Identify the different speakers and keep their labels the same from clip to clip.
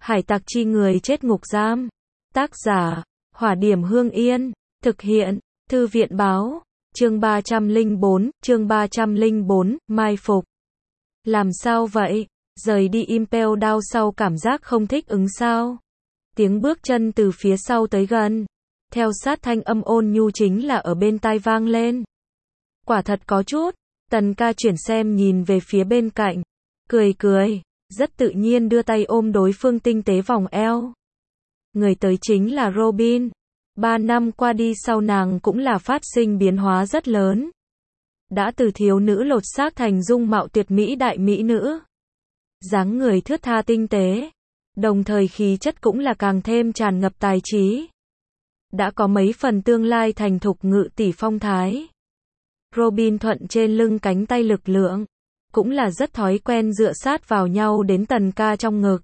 Speaker 1: Hải tặc chi người chết ngục giam. Tác giả, Hỏa Điểm Hương Yên. Thực hiện, Thư viện báo. Chương 304, mai phục. Làm sao vậy? Rời đi Impel Down sau cảm giác không thích ứng sao? Tiếng bước chân từ phía sau tới gần. Theo sát thanh âm ôn nhu chính là ở bên tai vang lên. Quả thật có chút. Tần ca chuyển xem nhìn về phía bên cạnh. Cười cười. Rất tự nhiên đưa tay ôm đối phương tinh tế vòng eo. Người tới chính là Robin. 3 năm qua đi sau nàng cũng là phát sinh biến hóa rất lớn. Đã từ thiếu nữ lột xác thành dung mạo tuyệt mỹ đại mỹ nữ. Dáng người thướt tha tinh tế. Đồng thời khí chất cũng là càng thêm tràn ngập tài trí. Đã có mấy phần tương lai thành thục ngự tỷ phong thái. Robin thuận trên lưng cánh tay lực lượng. Cũng là rất thói quen dựa sát vào nhau đến tần ca trong ngực.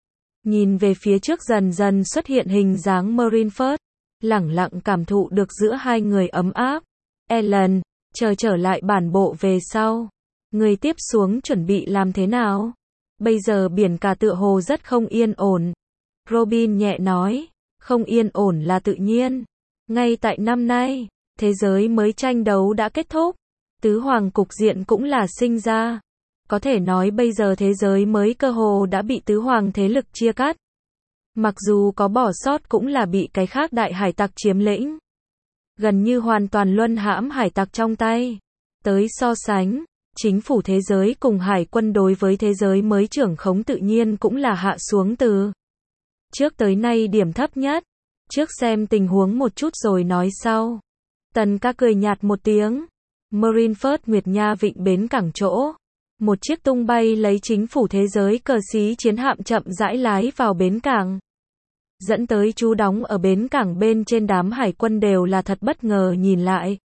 Speaker 1: Nhìn về phía trước dần dần xuất hiện hình dáng Marineford. Lẳng lặng cảm thụ được giữa hai người ấm áp. Ellen, trở lại bản bộ về sau. Người tiếp xuống chuẩn bị làm thế nào? Bây giờ biển cả tựa hồ rất không yên ổn. Robin nhẹ nói, không yên ổn là tự nhiên. Ngay tại năm nay, thế giới mới tranh đấu đã kết thúc. Tứ hoàng cục diện cũng là sinh ra. Có thể nói bây giờ thế giới mới cơ hồ đã bị tứ hoàng thế lực chia cắt. Mặc dù có bỏ sót cũng là bị cái khác đại hải tặc chiếm lĩnh. Gần như hoàn toàn luân hãm hải tặc trong tay. Tới so sánh, chính phủ thế giới cùng hải quân đối với thế giới mới trưởng khống tự nhiên cũng là hạ xuống từ trước tới nay điểm thấp nhất. Trước xem tình huống một chút rồi nói sau. Tần ca cười nhạt một tiếng. Marineford Nguyệt Nha vịnh bến cảng chỗ. Một chiếc tung bay lấy chính phủ thế giới cờ xí chiến hạm chậm rãi lái vào bến cảng. Dẫn tới chú đóng ở bến cảng bên trên đám hải quân đều là thật bất ngờ nhìn lại.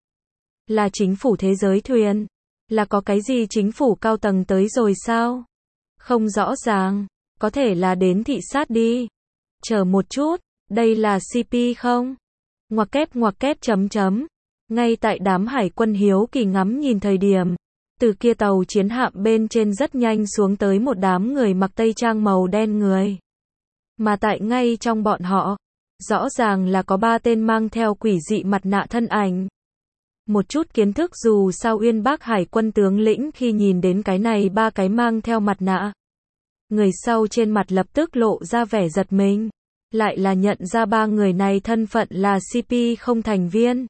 Speaker 1: Là chính phủ thế giới thuyền. Là có cái gì chính phủ cao tầng tới rồi sao? Không rõ ràng. Có thể là đến thị sát đi. Chờ một chút. Đây là CP không? Ngoặc kép chấm. Ngay tại đám hải quân hiếu kỳ ngắm nhìn thời điểm. Từ kia tàu chiến hạm bên trên rất nhanh xuống tới một đám người mặc tây trang màu đen người. Mà tại ngay trong bọn họ, rõ ràng là có 3 tên mang theo quỷ dị mặt nạ thân ảnh. Một chút kiến thức dù sao Uyên Bác hải quân tướng lĩnh khi nhìn đến cái này 3 cái mang theo mặt nạ. Người sau trên mặt lập tức lộ ra vẻ giật mình. Lại là nhận ra 3 người này thân phận là CP không thành viên.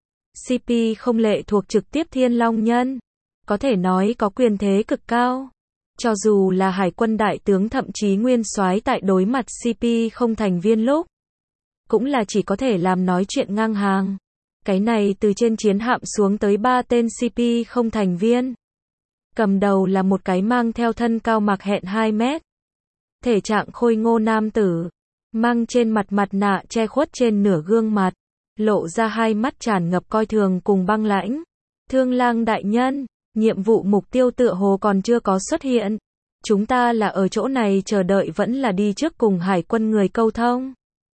Speaker 1: CP không lệ thuộc trực tiếp Thiên Long Nhân. Có thể nói có quyền thế cực cao. Cho dù là hải quân đại tướng thậm chí nguyên soái tại đối mặt CP không thành viên lúc. Cũng là chỉ có thể làm nói chuyện ngang hàng. Cái này từ trên chiến hạm xuống tới 3 tên CP không thành viên. Cầm đầu là một cái mang theo thân cao mặc hẹn 2 mét. Thể trạng khôi ngô nam tử. Mang trên mặt mặt nạ che khuất trên nửa gương mặt. Lộ ra hai mắt tràn ngập coi thường cùng băng lãnh. Thương lang đại nhân. Nhiệm vụ mục tiêu tựa hồ còn chưa có xuất hiện. Chúng ta là ở chỗ này chờ đợi vẫn là đi trước cùng hải quân người câu thông.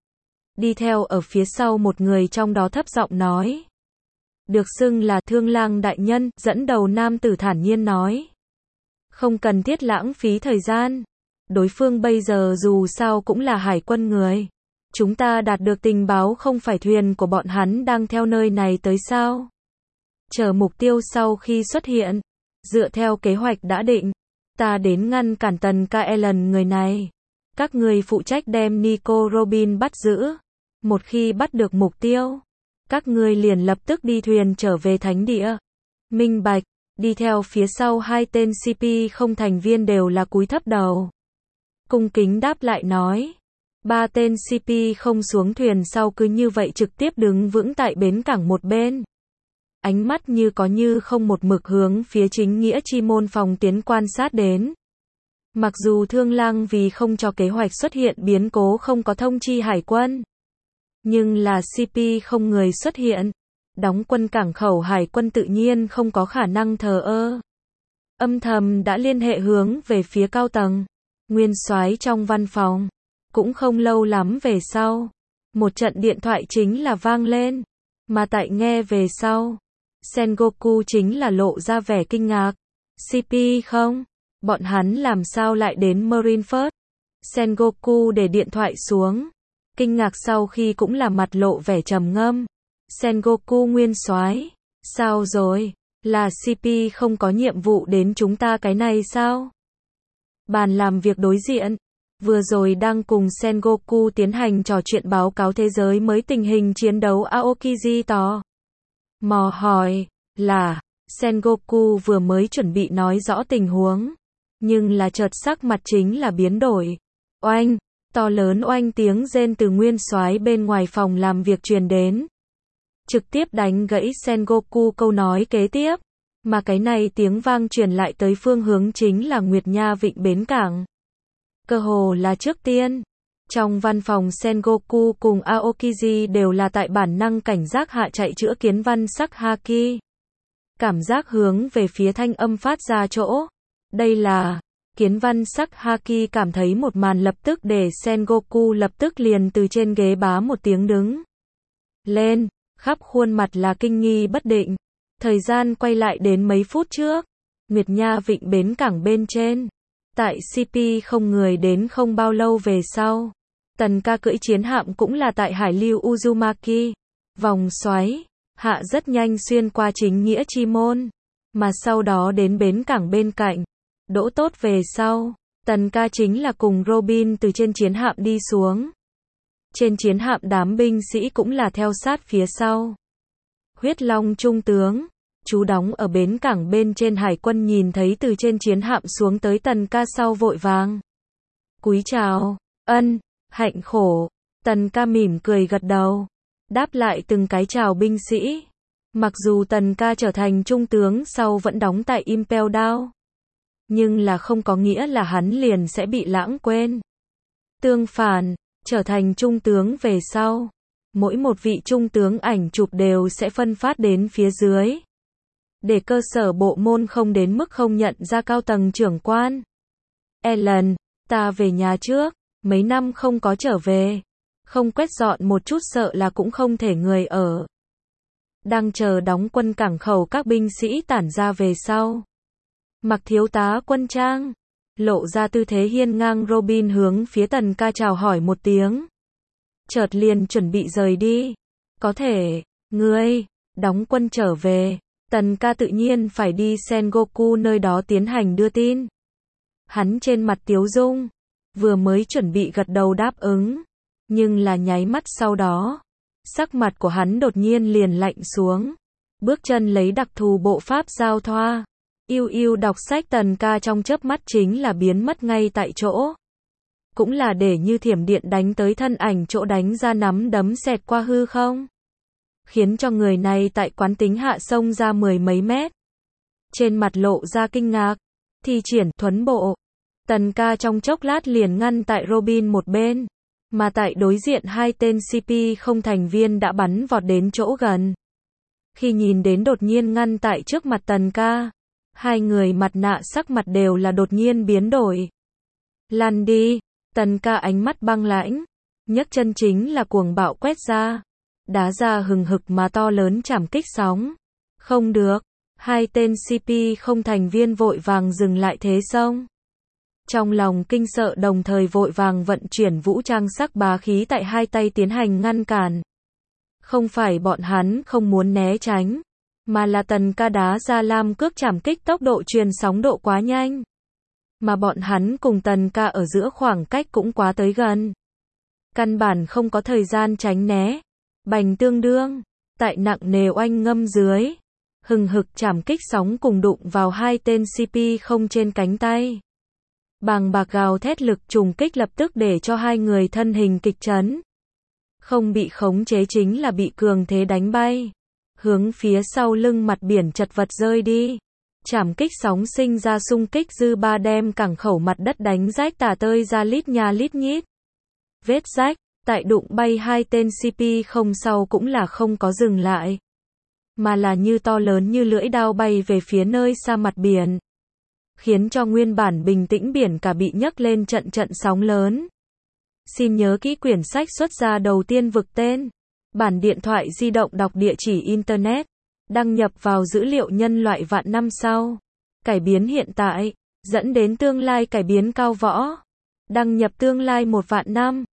Speaker 1: Đi theo ở phía sau một người trong đó thấp giọng nói. Được xưng là Thương lang đại nhân, dẫn đầu nam tử thản nhiên nói. Không cần thiết lãng phí thời gian. Đối phương bây giờ dù sao cũng là hải quân người. Chúng ta đạt được tình báo không phải thuyền của bọn hắn đang theo nơi này tới sao? Chờ mục tiêu sau khi xuất hiện. Dựa theo kế hoạch đã định. Ta đến ngăn cản Tần ca Ellen người này. Các người phụ trách đem Nico Robin bắt giữ. Một khi bắt được mục tiêu. Các người liền lập tức đi thuyền trở về thánh địa. Minh bạch. Đi theo phía sau 2 tên CP không thành viên đều là cúi thấp đầu. Cung kính đáp lại nói. 3 tên CP không xuống thuyền sau cứ như vậy trực tiếp đứng vững tại bến cảng một bên. Ánh mắt như có như không một mực hướng phía chính nghĩa chi môn phòng tiến quan sát đến. Mặc dù Thương lang vì không cho kế hoạch xuất hiện biến cố không có thông chi hải quân. Nhưng là CP không người xuất hiện. Đóng quân cảng khẩu hải quân tự nhiên không có khả năng thờ ơ. Âm thầm đã liên hệ hướng về phía cao tầng. Nguyên soái trong văn phòng. Cũng không lâu lắm về sau. Một trận điện thoại chính là vang lên. Mà tại nghe về sau. Sengoku chính là lộ ra vẻ kinh ngạc. CP không? Bọn hắn làm sao lại đến Marineford? Sengoku để điện thoại xuống. Kinh ngạc sau khi cũng là mặt lộ vẻ trầm ngâm. Sengoku nguyên soái, sao rồi? Là CP không có nhiệm vụ đến chúng ta cái này sao? Bàn làm việc đối diện, vừa rồi đang cùng Sengoku tiến hành trò chuyện báo cáo thế giới mới tình hình chiến đấu Aokiji tò mò hỏi, là, Sengoku vừa mới chuẩn bị nói rõ tình huống, nhưng là chợt sắc mặt chính là biến đổi. Oanh, to lớn oanh tiếng rên từ nguyên soái bên ngoài phòng làm việc truyền đến. Trực tiếp đánh gãy Sengoku câu nói kế tiếp, mà cái này tiếng vang truyền lại tới phương hướng chính là Nguyệt Nha Vịnh bến cảng. Cơ hồ là trước tiên, trong văn phòng Sengoku cùng Aokiji đều là tại bản năng cảnh giác hạ chạy chữa kiến văn sắc Haki. Cảm giác hướng về phía thanh âm phát ra chỗ. Đây là, kiến văn sắc Haki cảm thấy một màn lập tức để Sengoku lập tức liền từ trên ghế bá một tiếng đứng lên, khắp khuôn mặt là kinh nghi bất định. Thời gian quay lại đến mấy phút trước, Nguyệt Nha Vịnh bến cảng bên trên. Tại CP không người đến không bao lâu về sau, Tần Ca cưỡi chiến hạm cũng là tại hải lưu Uzumaki, vòng xoáy, hạ rất nhanh xuyên qua chính nghĩa chi môn, mà sau đó đến bến cảng bên cạnh. Đỗ tốt về sau, Tần Ca chính là cùng Robin từ trên chiến hạm đi xuống. Trên chiến hạm đám binh sĩ cũng là theo sát phía sau. Huyết Long trung tướng, chú đóng ở bến cảng bên trên hải quân nhìn thấy từ trên chiến hạm xuống tới Tần Ca sau vội vàng cúi chào, ân, hạnh khổ. Tần Ca mỉm cười gật đầu, đáp lại từng cái chào binh sĩ. Mặc dù Tần Ca trở thành trung tướng sau vẫn đóng tại Impel Down, nhưng là không có nghĩa là hắn liền sẽ bị lãng quên. Tương phản, trở thành trung tướng về sau, mỗi một vị trung tướng ảnh chụp đều sẽ phân phát đến phía dưới, để cơ sở bộ môn không đến mức không nhận ra cao tầng trưởng quan. Ellen, ta về nhà trước, mấy năm không có trở về, không quét dọn một chút sợ là cũng không thể người ở. Đang chờ đóng quân cảng khẩu các binh sĩ tản ra về sau. Mặc thiếu tá quân trang, lộ ra tư thế hiên ngang Robin hướng phía Tần Ca chào hỏi một tiếng. Chợt liền chuẩn bị rời đi. Có thể, ngươi, đóng quân trở về. Tần Ca tự nhiên phải đi Sengoku nơi đó tiến hành đưa tin. Hắn trên mặt tiếu dung, vừa mới chuẩn bị gật đầu đáp ứng, nhưng là nháy mắt sau đó, sắc mặt của hắn đột nhiên liền lạnh xuống. Bước chân lấy đặc thù bộ pháp giao thoa, yêu đọc sách Tần Ca trong chớp mắt chính là biến mất ngay tại chỗ. Cũng là để như thiểm điện đánh tới thân ảnh chỗ đánh ra nắm đấm xẹt qua hư không, khiến cho người này tại quán tính hạ xông ra mười mấy mét. Trên mặt lộ ra kinh ngạc, thi triển thuấn bộ. Tần Ca trong chốc lát liền ngăn tại Robin một bên, mà tại đối diện hai tên CP không thành viên đã bắn vọt đến chỗ gần. Khi nhìn đến đột nhiên ngăn tại trước mặt Tần Ca, hai người mặt nạ sắc mặt đều là đột nhiên biến đổi. Lăn đi. Tần Ca ánh mắt băng lãnh, nhấc chân chính là cuồng bạo quét ra, đá ra hừng hực mà to lớn chảm kích sóng. Không được, hai tên CP không thành viên vội vàng dừng lại thế xông. Trong lòng kinh sợ đồng thời vội vàng vận chuyển vũ trang sắc bá khí tại hai tay tiến hành ngăn cản. Không phải bọn hắn không muốn né tránh, mà là Tần Ca đá ra lam cước chảm kích tốc độ truyền sóng độ quá nhanh. Mà bọn hắn cùng Tần Ca ở giữa khoảng cách cũng quá tới gần. Căn bản không có thời gian tránh né. Bành tương đương, tại nặng nề oanh ngâm dưới, hừng hực chảm kích sóng cùng đụng vào hai tên CP không trên cánh tay. Bàng bạc gào thét lực trùng kích lập tức để cho hai người thân hình kịch chấn. Không bị khống chế chính là bị cường thế đánh bay, hướng phía sau lưng mặt biển chật vật rơi đi. Chảm kích sóng sinh ra xung kích dư ba đem cảng khẩu mặt đất đánh rách tả tơi ra lít nha lít nhít. Vết rách, tại đụng bay hai tên CP không sau cũng là không có dừng lại, mà là như to lớn như lưỡi dao bay về phía nơi xa mặt biển, khiến cho nguyên bản bình tĩnh biển cả bị nhấc lên trận trận sóng lớn. Xin nhớ kỹ quyển sách xuất ra đầu tiên vực tên, bản điện thoại di động đọc địa chỉ Internet, đăng nhập vào dữ liệu nhân loại vạn năm sau, cải biến hiện tại, dẫn đến tương lai cải biến cao võ. Đăng nhập tương lai 1 vạn năm.